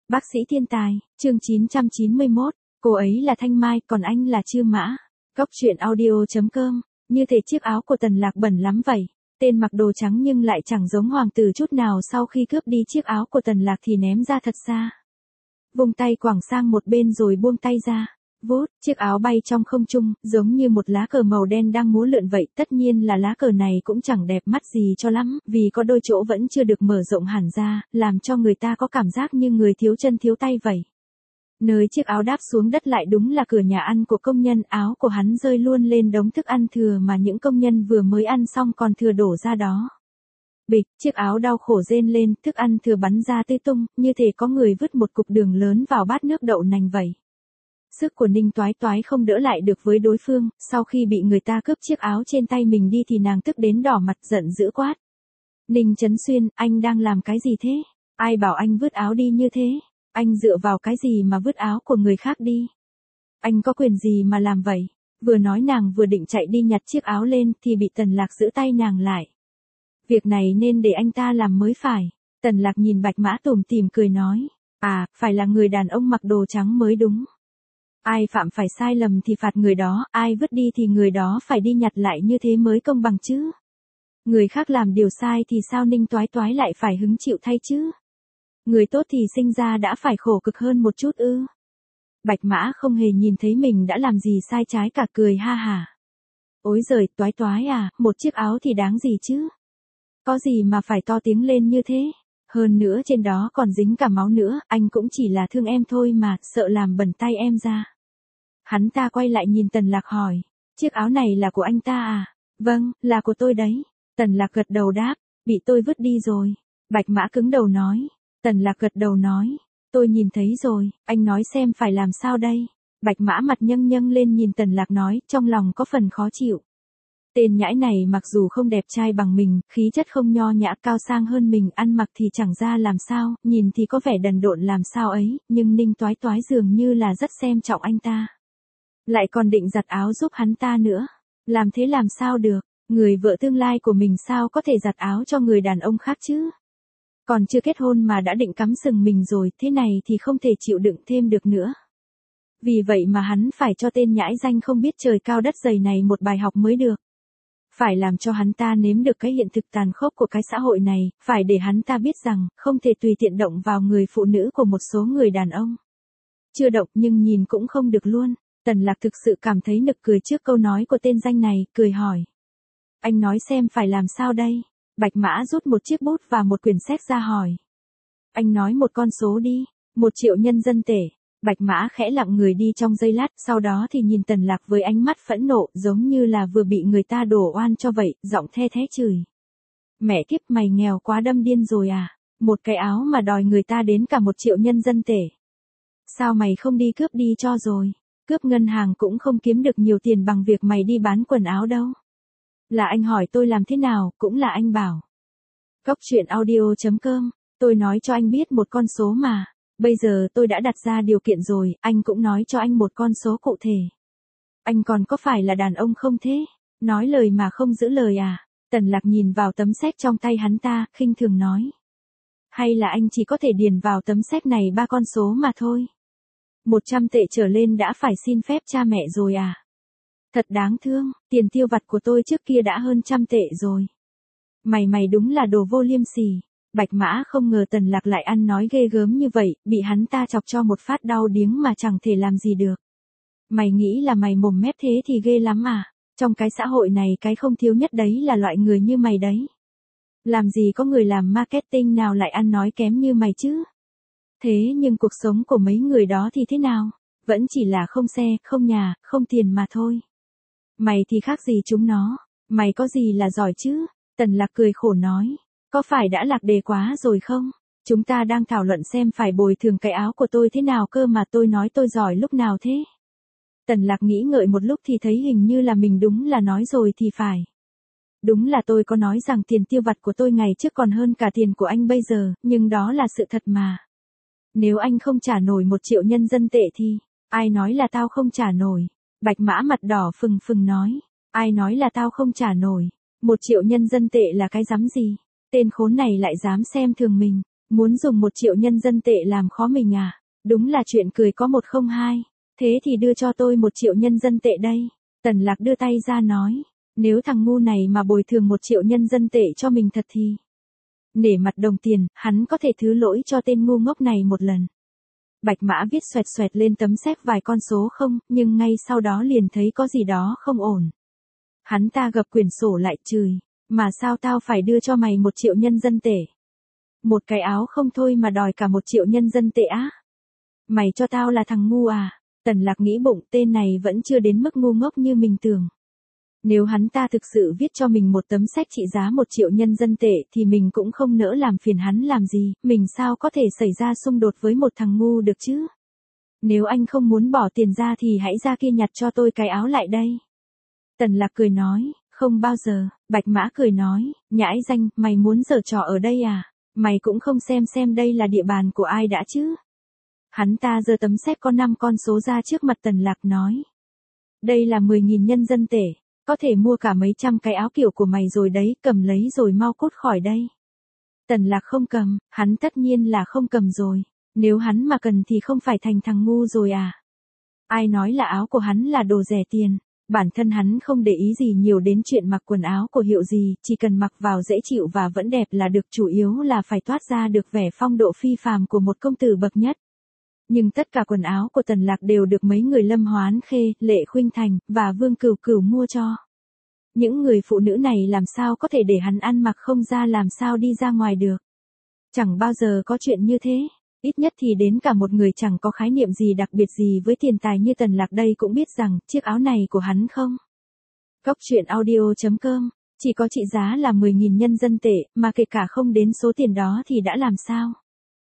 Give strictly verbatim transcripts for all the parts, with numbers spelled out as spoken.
Bác sĩ thiên tài, chương chín trăm chín mươi mốt, cô ấy là Thanh Mai, còn anh là Chư Mã. Góc truyện audio chấm com, như thể chiếc áo của Tần Lạc bẩn lắm vậy. Tên mặc đồ trắng nhưng lại chẳng giống hoàng tử chút nào, sau khi cướp đi chiếc áo của Tần Lạc thì ném ra thật xa. Vung tay quẳng sang một bên rồi buông tay ra. Vút, chiếc áo bay trong không trung, giống như một lá cờ màu đen đang múa lượn vậy. Tất nhiên là lá cờ này cũng chẳng đẹp mắt gì cho lắm, vì có đôi chỗ vẫn chưa được mở rộng hẳn ra, làm cho người ta có cảm giác như người thiếu chân thiếu tay vậy. Nơi chiếc áo đáp xuống đất lại đúng là cửa nhà ăn của công nhân. Áo của hắn rơi luôn lên đống thức ăn thừa mà những công nhân vừa mới ăn xong còn thừa đổ ra đó. Bịch, chiếc áo đau khổ rên lên, thức ăn thừa bắn ra tứ tung, như thể có người vứt một cục đường lớn vào bát nước đậu nành vậy. Sức của Ninh Toái Toái không đỡ lại được với đối phương, sau khi bị người ta cướp chiếc áo trên tay mình đi thì nàng tức đến đỏ mặt, giận dữ quát. Ninh Chấn Xuyên, anh đang làm cái gì thế? Ai bảo anh vứt áo đi như thế? Anh dựa vào cái gì mà vứt áo của người khác đi? Anh có quyền gì mà làm vậy? Vừa nói nàng vừa định chạy đi nhặt chiếc áo lên thì bị Tần Lạc giữ tay nàng lại. Việc này nên để anh ta làm mới phải. Tần Lạc nhìn Bạch Mã tủm tỉm cười nói. À, phải là người đàn ông mặc đồ trắng mới đúng. Ai phạm phải sai lầm thì phạt người đó, ai vứt đi thì người đó phải đi nhặt lại, như thế mới công bằng chứ. Người khác làm điều sai thì sao Ninh Toái Toái lại phải hứng chịu thay chứ? Người tốt thì sinh ra đã phải khổ cực hơn một chút ư? Bạch Mã không hề nhìn thấy mình đã làm gì sai trái cả, cười ha hả. Ối giời, Toái Toái à, một chiếc áo thì đáng gì chứ? Có gì mà phải to tiếng lên như thế? Hơn nữa trên đó còn dính cả máu nữa, anh cũng chỉ là thương em thôi mà, sợ làm bẩn tay em ra. Hắn ta quay lại nhìn Tần Lạc hỏi, chiếc áo này là của anh ta à? Vâng, là của tôi đấy. Tần Lạc gật đầu đáp, bị tôi vứt đi rồi. Bạch Mã cứng đầu nói. Tần Lạc gật đầu nói, tôi nhìn thấy rồi, anh nói xem phải làm sao đây? Bạch Mã mặt nhâng nhâng lên nhìn Tần Lạc nói, trong lòng có phần khó chịu. Tên nhãi này mặc dù không đẹp trai bằng mình, khí chất không nho nhã cao sang hơn mình, ăn mặc thì chẳng ra làm sao, nhìn thì có vẻ đần độn làm sao ấy, nhưng Ninh Toái Toái dường như là rất xem trọng anh ta. Lại còn định giặt áo giúp hắn ta nữa. Làm thế làm sao được, người vợ tương lai của mình sao có thể giặt áo cho người đàn ông khác chứ? Còn chưa kết hôn mà đã định cắm sừng mình rồi, thế này thì không thể chịu đựng thêm được nữa. Vì vậy mà hắn phải cho tên nhãi danh không biết trời cao đất dày này một bài học mới được. Phải làm cho hắn ta nếm được cái hiện thực tàn khốc của cái xã hội này, phải để hắn ta biết rằng, không thể tùy tiện động vào người phụ nữ của một số người đàn ông. Chưa động nhưng nhìn cũng không được luôn. Tần Lạc thực sự cảm thấy nực cười trước câu nói của tên danh này, cười hỏi. Anh nói xem phải làm sao đây? Bạch Mã rút một chiếc bút và một quyển sách ra hỏi. Anh nói một con số đi, một triệu nhân dân tệ. Bạch Mã khẽ lặng người đi trong giây lát, sau đó thì nhìn Tần Lạc với ánh mắt phẫn nộ, giống như là vừa bị người ta đổ oan cho vậy, giọng the thé chửi. Mẹ kiếp, mày nghèo quá đâm điên rồi à? Một cái áo mà đòi người ta đến cả một triệu nhân dân tệ. Sao mày không đi cướp đi cho rồi? Cướp ngân hàng cũng không kiếm được nhiều tiền bằng việc mày đi bán quần áo đâu. Là anh hỏi tôi làm thế nào, cũng là anh bảo. Góc truyện audio chấm com, tôi nói cho anh biết một con số mà. Bây giờ tôi đã đặt ra điều kiện rồi, anh cũng nói cho anh một con số cụ thể. Anh còn có phải là đàn ông không thế? Nói lời mà không giữ lời à? Tần Lạc nhìn vào tấm séc trong tay hắn ta, khinh thường nói. Hay là anh chỉ có thể điền vào tấm séc này ba con số mà thôi? Một trăm tệ trở lên đã phải xin phép cha mẹ rồi à? Thật đáng thương, tiền tiêu vặt của tôi trước kia đã hơn trăm tệ rồi. Mày mày đúng là đồ vô liêm sỉ. Bạch Mã không ngờ Tần Lạc lại ăn nói ghê gớm như vậy, bị hắn ta chọc cho một phát đau điếng mà chẳng thể làm gì được. Mày nghĩ là mày mồm mép thế thì ghê lắm à? Trong cái xã hội này cái không thiếu nhất đấy là loại người như mày đấy. Làm gì có người làm marketing nào lại ăn nói kém như mày chứ? Thế nhưng cuộc sống của mấy người đó thì thế nào? Vẫn chỉ là không xe, không nhà, không tiền mà thôi. Mày thì khác gì chúng nó? Mày có gì là giỏi chứ? Tần Lạc cười khổ nói. Có phải đã lạc đề quá rồi không? Chúng ta đang thảo luận xem phải bồi thường cái áo của tôi thế nào cơ mà tôi nói tôi giỏi lúc nào thế? Tần Lạc nghĩ ngợi một lúc thì thấy hình như là mình đúng là nói rồi thì phải. Đúng là tôi có nói rằng tiền tiêu vặt của tôi ngày trước còn hơn cả tiền của anh bây giờ, nhưng đó là sự thật mà. Nếu anh không trả nổi một triệu nhân dân tệ thì, ai nói là tao không trả nổi? Bạch Mã mặt đỏ phừng phừng nói, ai nói là tao không trả nổi? Một triệu nhân dân tệ là cái rắm gì? Tên khốn này lại dám xem thường mình. Muốn dùng một triệu nhân dân tệ làm khó mình à? Đúng là chuyện cười có một không hai. Thế thì đưa cho tôi một triệu nhân dân tệ đây. Tần Lạc đưa tay ra nói. Nếu thằng ngu này mà bồi thường một triệu nhân dân tệ cho mình thật thì... Nể mặt đồng tiền, hắn có thể thứ lỗi cho tên ngu ngốc này một lần. Bạch Mã viết xoẹt xoẹt lên tấm séc vài con số không, nhưng ngay sau đó liền thấy có gì đó không ổn. Hắn ta gập quyển sổ lại chửi. Mà sao tao phải đưa cho mày một triệu nhân dân tệ? Một cái áo không thôi mà đòi cả một triệu nhân dân tệ á? Mày cho tao là thằng ngu à? Tần Lạc nghĩ bụng, tên này vẫn chưa đến mức ngu ngốc như mình tưởng. Nếu hắn ta thực sự viết cho mình một tấm séc trị giá một triệu nhân dân tệ thì mình cũng không nỡ làm phiền hắn làm gì, mình sao có thể xảy ra xung đột với một thằng ngu được chứ? Nếu anh không muốn bỏ tiền ra thì hãy ra kia nhặt cho tôi cái áo lại đây. Tần Lạc cười nói, không bao giờ. Bạch Mã cười nói, nhãi danh, mày muốn giở trò ở đây à? Mày cũng không xem xem đây là địa bàn của ai đã chứ? Hắn ta giơ tấm séc có năm con số ra trước mặt Tần Lạc nói. Đây là mười nghìn nhân dân tệ, có thể mua cả mấy trăm cái áo kiểu của mày rồi đấy, cầm lấy rồi mau cút khỏi đây. Tần Lạc không cầm, hắn tất nhiên là không cầm rồi, nếu hắn mà cần thì không phải thành thằng ngu rồi à? Ai nói là áo của hắn là đồ rẻ tiền, bản thân hắn không để ý gì nhiều đến chuyện mặc quần áo của hiệu gì, chỉ cần mặc vào dễ chịu và vẫn đẹp là được, chủ yếu là phải toát ra được vẻ phong độ phi phàm của một công tử bậc nhất. Nhưng tất cả quần áo của Tần Lạc đều được mấy người Lâm Hoán Khê, Lệ Khuynh Thành, và Vương Cửu Cửu mua cho. Những người phụ nữ này làm sao có thể để hắn ăn mặc không ra, làm sao đi ra ngoài được. Chẳng bao giờ có chuyện như thế, ít nhất thì đến cả một người chẳng có khái niệm gì đặc biệt gì với tiền tài như Tần Lạc đây cũng biết rằng chiếc áo này của hắn không. Góc truyện audio chấm com, chỉ có trị giá là mười nghìn nhân dân tệ, mà kể cả không đến số tiền đó thì đã làm sao?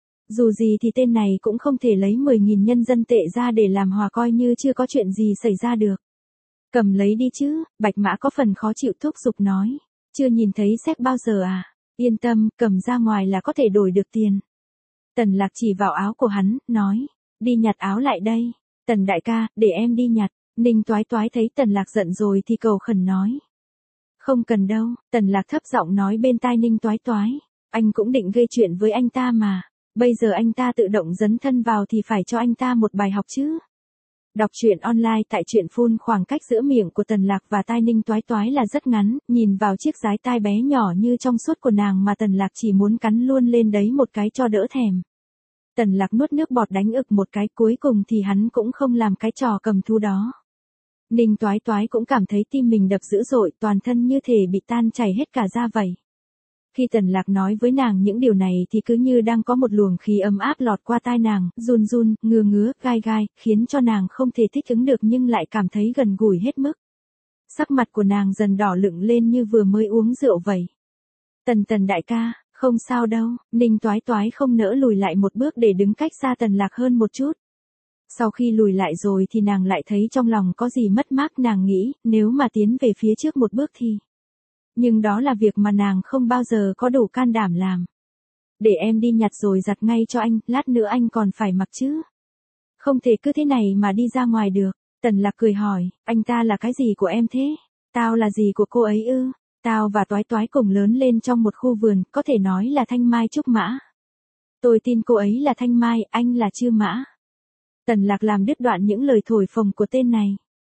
Dù gì thì tên này cũng không thể lấy mười nghìn nhân dân tệ ra để làm hòa coi như chưa có chuyện gì xảy ra được. Cầm lấy đi chứ, Bạch Mã có phần khó chịu thúc giục nói. Chưa nhìn thấy séc bao giờ à? Yên tâm, cầm ra ngoài là có thể đổi được tiền. Tần Lạc chỉ vào áo của hắn, nói. Đi nhặt áo lại đây. Tần đại ca, để em đi nhặt. Ninh Toái Toái thấy Tần Lạc giận rồi thì cầu khẩn nói. Không cần đâu, Tần Lạc thấp giọng nói bên tai Ninh Toái Toái. Anh cũng định gây chuyện với anh ta mà. Bây giờ anh ta tự động dấn thân vào thì phải cho anh ta một bài học chứ. Đọc truyện online tại truyện phun, khoảng cách giữa miệng của Tần Lạc và tai Ninh Toái Toái là rất ngắn, nhìn vào chiếc dái tai bé nhỏ như trong suốt của nàng mà Tần Lạc chỉ muốn cắn luôn lên đấy một cái cho đỡ thèm. Tần Lạc nuốt nước bọt đánh ực một cái, cuối cùng thì hắn cũng không làm cái trò cầm thú đó. Ninh Toái Toái cũng cảm thấy tim mình đập dữ dội, toàn thân như thể bị tan chảy hết cả da vậy. Khi Tần Lạc nói với nàng những điều này thì cứ như đang có một luồng khí ấm áp lọt qua tai nàng, run run, ngứa ngứa, gai gai, khiến cho nàng không thể thích ứng được nhưng lại cảm thấy gần gũi hết mức. Sắc mặt của nàng dần đỏ lựng lên như vừa mới uống rượu vậy. Tần Tần đại ca, không sao đâu. Ninh Toái Toái không nỡ lùi lại một bước để đứng cách xa Tần Lạc hơn một chút. Sau khi lùi lại rồi thì nàng lại thấy trong lòng có gì mất mát, nàng nghĩ, nếu mà tiến về phía trước một bước thì... Nhưng đó là việc mà nàng không bao giờ có đủ can đảm làm. Để em đi nhặt rồi giặt ngay cho anh, lát nữa anh còn phải mặc chứ. Không thể cứ thế này mà đi ra ngoài được. Tần Lạc cười hỏi, anh ta là cái gì của em thế? Tao là gì của cô ấy ư? Tao và Toái Toái cùng lớn lên trong một khu vườn, có thể nói là thanh mai trúc mã. Tôi tin cô ấy là thanh mai, anh là Trư Mã. Tần Lạc làm đứt đoạn những lời thổi phồng của tên này.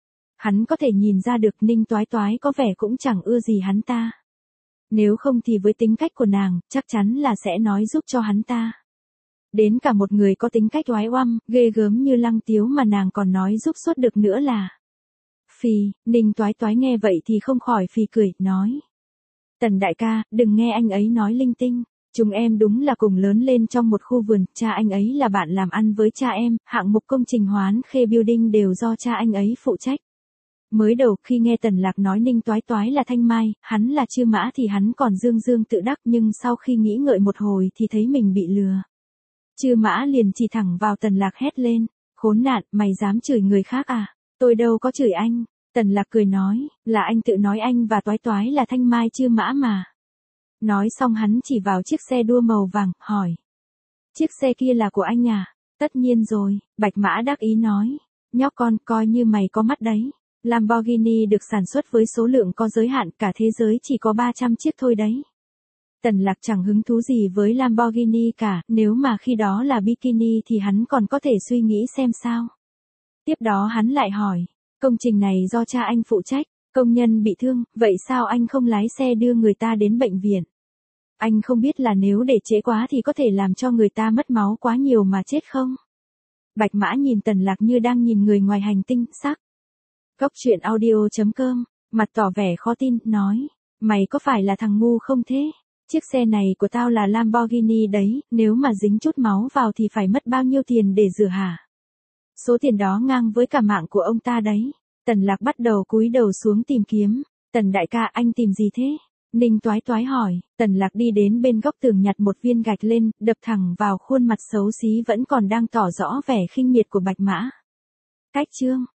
Hắn có thể nhìn ra được Ninh Toái Toái có vẻ cũng chẳng ưa gì hắn ta. Nếu không thì với tính cách của nàng, chắc chắn là sẽ nói giúp cho hắn ta. Đến cả một người có tính cách oái oăm, ghê gớm như Lăng Tiếu mà nàng còn nói giúp suốt được nữa là. Phì, Ninh Toái Toái nghe vậy thì không khỏi phì cười, nói. Tần đại ca, đừng nghe anh ấy nói linh tinh. Chúng em đúng là cùng lớn lên trong một khu vườn, cha anh ấy là bạn làm ăn với cha em, hạng mục công trình Hoán Khê Building đều do cha anh ấy phụ trách. Mới đầu khi nghe Tần Lạc nói Ninh Toái Toái là thanh mai, hắn là Trư Mã thì hắn còn dương dương tự đắc, nhưng sau khi nghĩ ngợi một hồi thì thấy mình bị lừa. Trư Mã liền chỉ thẳng vào Tần Lạc hét lên, khốn nạn, mày dám chửi người khác à? Tôi đâu có chửi anh. Tần Lạc cười nói, là anh tự nói anh và Toái Toái là thanh mai Trư Mã mà. Nói xong hắn chỉ vào chiếc xe đua màu vàng, hỏi. Chiếc xe kia là của anh à? Tất nhiên rồi, Bạch Mã đắc ý nói. Nhóc con, coi như mày có mắt đấy. Lamborghini được sản xuất với số lượng có giới hạn, cả thế giới chỉ có ba trăm chiếc thôi đấy. Tần Lạc chẳng hứng thú gì với Lamborghini cả, nếu mà khi đó là bikini thì hắn còn có thể suy nghĩ xem sao. Tiếp đó hắn lại hỏi, công trình này do cha anh phụ trách, công nhân bị thương, vậy sao anh không lái xe đưa người ta đến bệnh viện? Anh không biết là nếu để trễ quá thì có thể làm cho người ta mất máu quá nhiều mà chết không? Bạch Mã nhìn Tần Lạc như đang nhìn người ngoài hành tinh, sắc. Góc truyện audio chấm com, mặt tỏ vẻ khó tin, nói, mày có phải là thằng ngu không thế? Chiếc xe này của tao là Lamborghini đấy, nếu mà dính chút máu vào thì phải mất bao nhiêu tiền để rửa hả? Số tiền đó ngang với cả mạng của ông ta đấy. Tần Lạc bắt đầu cúi đầu xuống tìm kiếm. Tần đại ca, anh tìm gì thế? Ninh Toái Toái hỏi. Tần Lạc đi đến bên góc tường nhặt một viên gạch lên, đập thẳng vào khuôn mặt xấu xí vẫn còn đang tỏ rõ vẻ khinh miệt của Bạch Mã. Cách chương